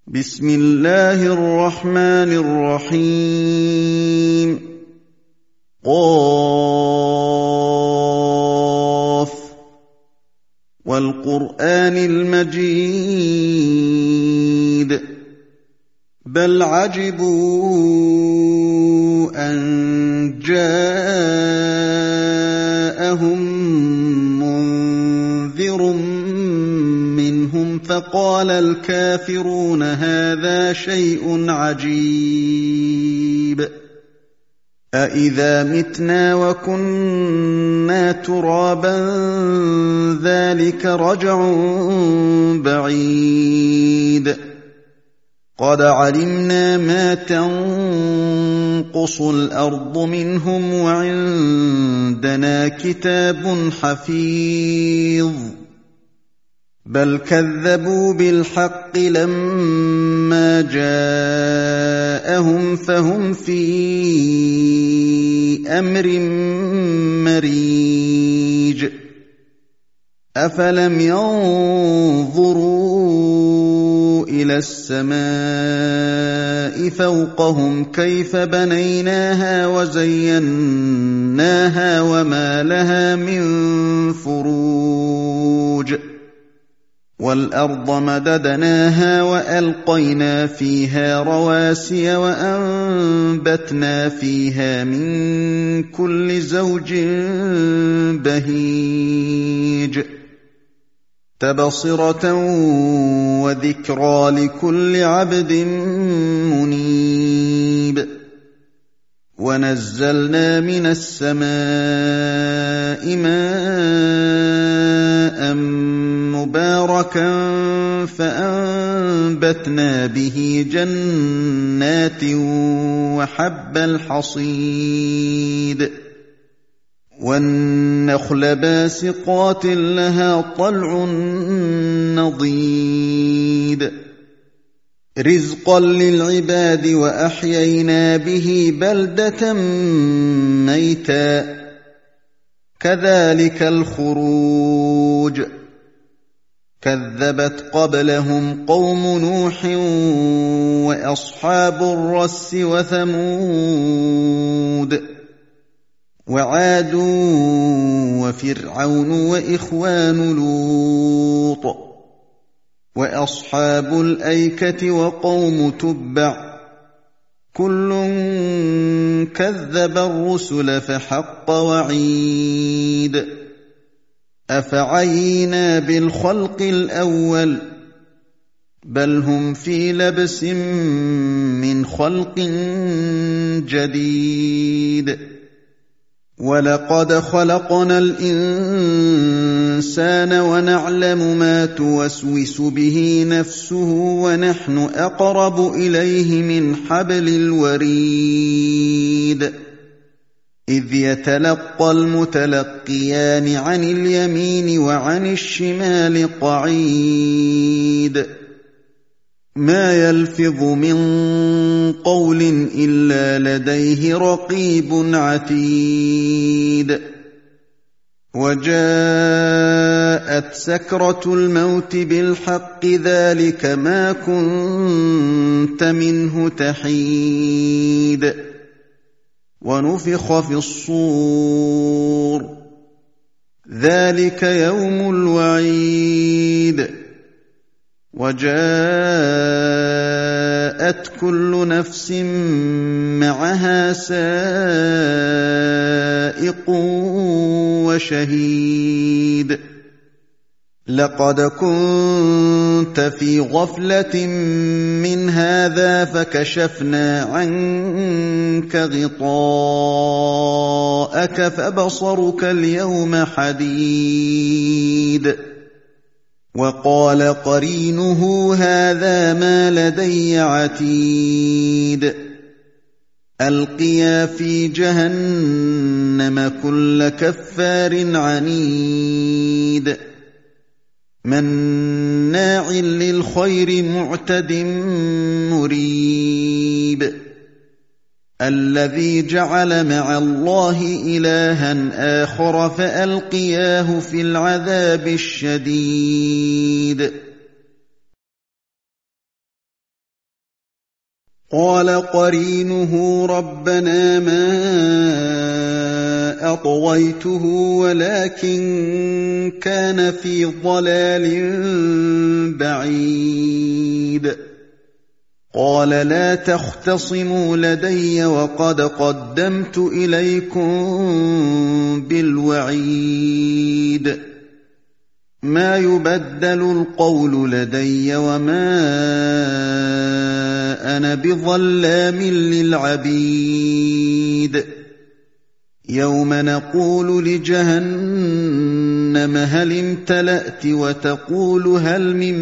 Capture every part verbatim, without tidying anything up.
بسم الله الرحمن الرحيم قاف والقرآن المجيد بل عجبوا أن جاءهم منذر منهم فقال الكافرون هذا شيء عجيب أإذا متنا وكنا ترابا ذلك رجع بعيد قد علمنا ما تنقص الأرض منهم وعندنا كتاب حفيظ بل كذبوا بالحق لما جاءهم فهم في أمر مريج أفلم ينظروا إلى السماء فوقهم كيف بنيناها وزيناها وما لها من فروج والأرض مددناها وألقينا فيها رواسي وأنبتنا فيها من كل زوج بهيج تبصرة وذكرى لكل عبد منيب ونزلنا من السماء ماء مباركا فأنبتنا به جنات وحب الحصيد والنخل باسقات لها طلع نضيد رزقا للعباد وأحيينا به بلدة ميتا كذلك الخروج كذبت قبلهم قوم نوح وأصحاب الرس وثمود وعاد وفرعون وإخوان لوط وأصحاب الأيكة وقوم تبع كل كذب الرسل فحق وعيد أفعينا بالخلق الأول بل هم في لبس من خلق جديد ولقد خلقنا الإنسان ونعلم ما توسوس به نفسه ونحن أقرب إليه من حبل الوريد إذ يتلقى المتلقيان عن اليمين وعن الشمال قعيد ما يلفظ من قول إلا لديه رقيب عتيد وجاءت سكرة الموت بالحق ذلك ما كنت منه تحيد ونفخ في الصور ذلك يوم الوعيد وجاءت كل نفس معها سائق وشهيد لقد كنت في غفلة من هذا فكشفنا عنك غطاءك فبصرك اليوم حديد وقال قرينه هذا ما لدي عتيد ألقيا في جهنم كل كفار عنيد مناع للخير معتد مريب الذي جعل مع الله إلها آخر فألقياه في العذاب الشديد قال قرينه ربنا ما أطغيته ولكن كان في ضلال بعيد قال لا تختصموا لدي وقد قدمت إليكم بالوعيد ما يبدل القول لدي وما أنا بظلام للعبيد يوم نقول لجهنم هل امتلأت وتقول هل من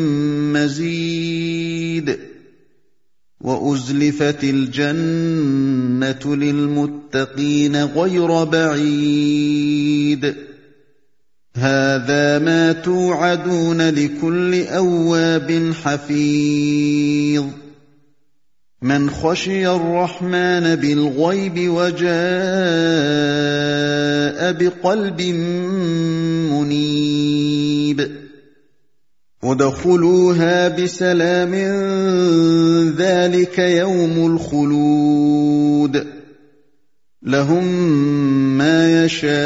مزيد وأزلفت الجنة للمتقين غير بعيد هذا ما توعدون لكل أواب حفيظ من خشي الرحمن بالغيب وجاء بقلب منيب ادخلوها بسلام ذلك يوم الخلود لهم ما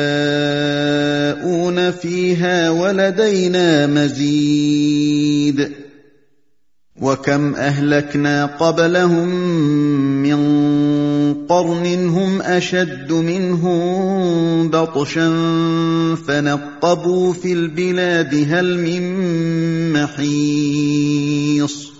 يشاءون فيها ولدينا مزيد وكم أهلكنا قبلهم من قرن هم أشد منهم بطشا فنقبوا في البلاد هل من محيص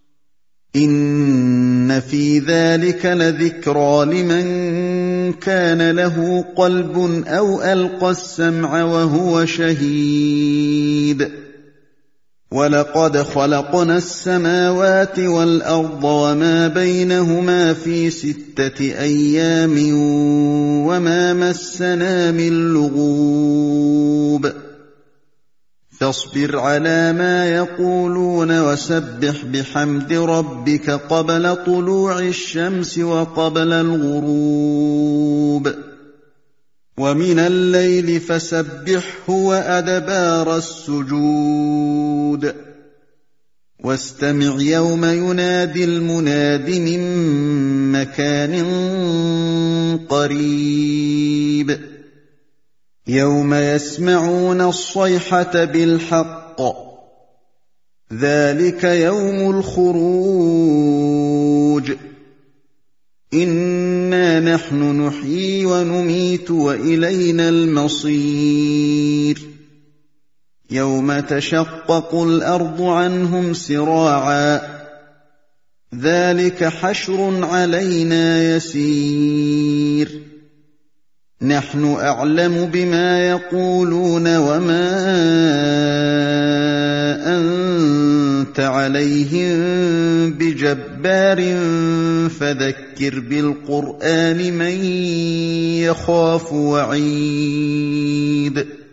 إن في ذلك لذكرى لمن كان له قلب أو ألقى السمع وهو شهيد ولقد خلقنا السماوات والأرض وما بينهما في ستة أيام وما مسنا من لغوب فاصبر على ما يقولون وسبح بحمد ربك قبل طلوع الشمس وقبل الغروب ومن الليل فسبحه وأدبار السجود واستمع يوم ينادي المناد من مكان قريب يوم يسمعون الصيحة بالحق ذلك يوم الخروج إنا نحن نحيي ونميت وإلينا المصير يوم تشقق الأرض عنهم سراعا ذلك حشر علينا يسير نحن أعلم بما يقولون وما أنت عليهم بجبار فذكر بالقرآن من يخاف وعيد